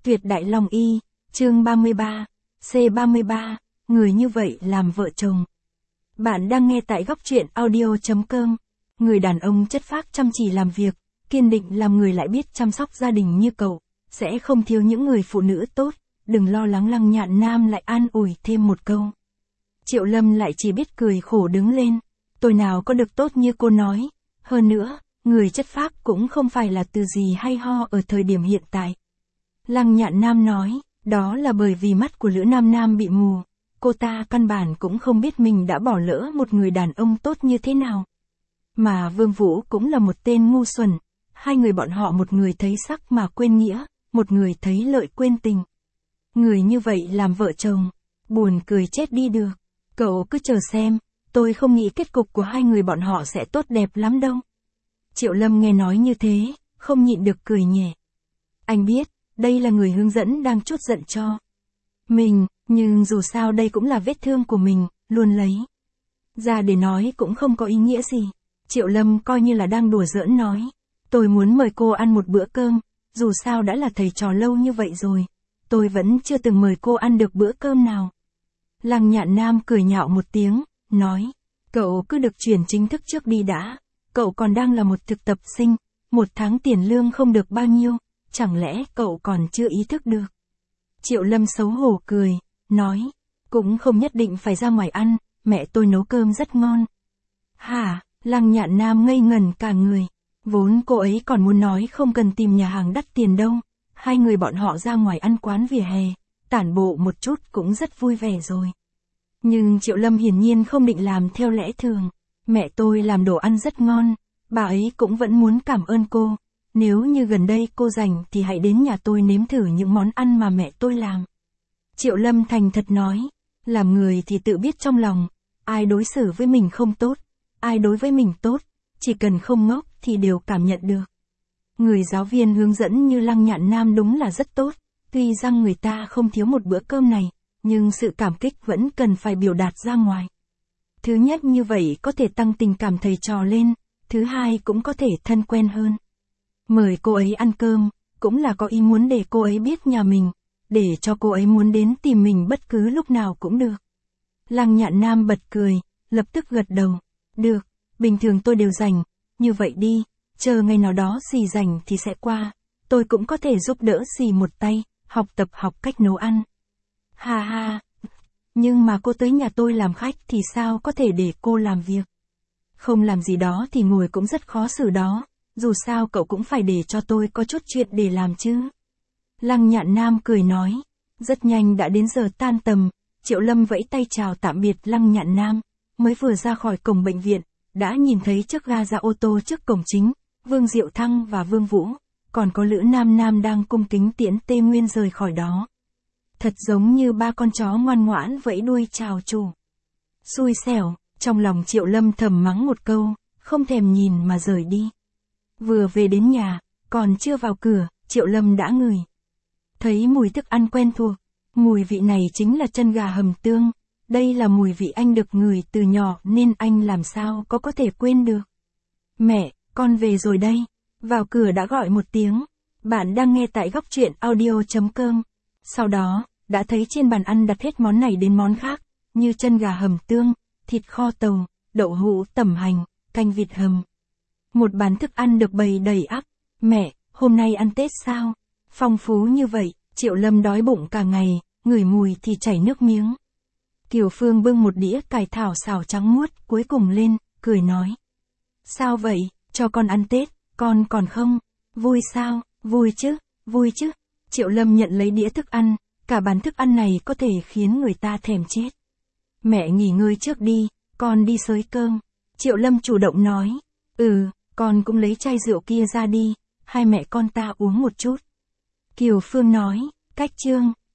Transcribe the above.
Tuyệt đại long y, chương 33, C33, người như vậy làm vợ chồng. Bạn đang nghe tại góc truyện audio.com. Người đàn ông chất phác chăm chỉ làm việc, kiên định làm người lại biết chăm sóc gia đình như cậu, sẽ không thiếu những người phụ nữ tốt, đừng lo lắng. Lăng Nhạn Nam lại an ủi thêm một câu. Triệu Lâm lại chỉ biết cười khổ đứng lên, tôi nào có được tốt như cô nói, hơn nữa, người chất phác cũng không phải là từ gì hay ho ở thời điểm hiện tại. Lăng Nhạn Nam nói, đó là bởi vì mắt của Lữ Nam Nam bị mù, cô ta căn bản cũng không biết mình đã bỏ lỡ một người đàn ông tốt như thế nào. Mà Vương Vũ cũng là một tên ngu xuẩn, hai người bọn họ một người thấy sắc mà quên nghĩa, một người thấy lợi quên tình. Người như vậy làm vợ chồng, buồn cười chết đi được, cậu cứ chờ xem, tôi không nghĩ kết cục của hai người bọn họ sẽ tốt đẹp lắm đâu. Triệu Lâm nghe nói như thế, không nhịn được cười nhẹ. Anh biết, đây là người hướng dẫn đang trút giận cho mình, nhưng dù sao đây cũng là vết thương của mình, luôn lấy ra để nói cũng không có ý nghĩa gì. Triệu Lâm coi như là đang đùa giỡn nói, tôi muốn mời cô ăn một bữa cơm, dù sao đã là thầy trò lâu như vậy rồi, tôi vẫn chưa từng mời cô ăn được bữa cơm nào. Lăng Nhạn Nam cười nhạo một tiếng, nói, cậu cứ được chuyển chính thức trước đi đã, cậu còn đang là một thực tập sinh, một tháng tiền lương không được bao nhiêu, chẳng lẽ cậu còn chưa ý thức được. Triệu Lâm xấu hổ cười, nói, cũng không nhất định phải ra ngoài ăn, mẹ tôi nấu cơm rất ngon. Hả, Lăng Nhạn Nam ngây ngẩn cả người, vốn cô ấy còn muốn nói không cần tìm nhà hàng đắt tiền đâu, hai người bọn họ ra ngoài ăn quán vỉa hè, tản bộ một chút cũng rất vui vẻ rồi. Nhưng Triệu Lâm hiển nhiên không định làm theo lẽ thường, mẹ tôi làm đồ ăn rất ngon, bà ấy cũng vẫn muốn cảm ơn cô. Nếu như gần đây cô rảnh thì hãy đến nhà tôi nếm thử những món ăn mà mẹ tôi làm. Triệu Lâm thành thật nói, làm người thì tự biết trong lòng, ai đối xử với mình không tốt, ai đối với mình tốt, chỉ cần không ngốc thì đều cảm nhận được. Người giáo viên hướng dẫn như Lăng Nhạn Nam đúng là rất tốt, tuy rằng người ta không thiếu một bữa cơm này, nhưng sự cảm kích vẫn cần phải biểu đạt ra ngoài. Thứ nhất như vậy có thể tăng tình cảm thầy trò lên, thứ hai cũng có thể thân quen hơn. Mời cô ấy ăn cơm, cũng là có ý muốn để cô ấy biết nhà mình, để cho cô ấy muốn đến tìm mình bất cứ lúc nào cũng được. Lăng Nhạn Nam bật cười, lập tức gật đầu. Được, bình thường tôi đều rảnh, như vậy đi, chờ ngày nào đó dì rảnh thì sẽ qua, tôi cũng có thể giúp đỡ dì một tay, học tập học cách nấu ăn. Ha ha, nhưng mà cô tới nhà tôi làm khách thì sao có thể để cô làm việc? Không làm gì đó thì ngồi cũng rất khó xử đó. Dù sao cậu cũng phải để cho tôi có chút chuyện để làm chứ. Lăng Nhạn Nam cười nói. Rất nhanh đã đến giờ tan tầm, Triệu Lâm vẫy tay chào tạm biệt Lăng Nhạn Nam, mới vừa ra khỏi cổng bệnh viện, đã nhìn thấy chiếc ga ra ô tô trước cổng chính, Vương Diệu Thăng và Vương Vũ, còn có Lữ Nam Nam đang cung kính tiễn Tê Nguyên rời khỏi đó. Thật giống như ba con chó ngoan ngoãn vẫy đuôi chào chủ. Xui xẻo, trong lòng Triệu Lâm thầm mắng một câu, không thèm nhìn mà rời đi. Vừa về đến nhà, còn chưa vào cửa, Triệu Lâm đã ngửi thấy mùi thức ăn quen thuộc, mùi vị này chính là chân gà hầm tương, đây là mùi vị anh được ngửi từ nhỏ nên anh làm sao có thể quên được. Mẹ, con về rồi đây, vào cửa đã gọi một tiếng, bạn đang nghe tại góc truyện audio.com, sau đó, đã thấy trên bàn ăn đặt hết món này đến món khác, như chân gà hầm tương, thịt kho tàu, đậu hũ tẩm hành, canh vịt hầm. Một bàn thức ăn được bày đầy ắp. Mẹ, hôm nay ăn Tết sao? Phong phú như vậy, Triệu Lâm đói bụng cả ngày, ngửi mùi thì chảy nước miếng. Kiều Phương bưng một đĩa cải thảo xào trắng muốt cuối cùng lên, cười nói. Sao vậy, cho con ăn Tết, con còn không? Vui sao? Vui chứ, vui chứ. Triệu Lâm nhận lấy đĩa thức ăn, cả bàn thức ăn này có thể khiến người ta thèm chết. Mẹ nghỉ ngơi trước đi, con đi xới cơm. Triệu Lâm chủ động nói. Con cũng lấy chai rượu kia ra đi, hai mẹ con ta uống một chút. Kiều Phương nói, cách chương.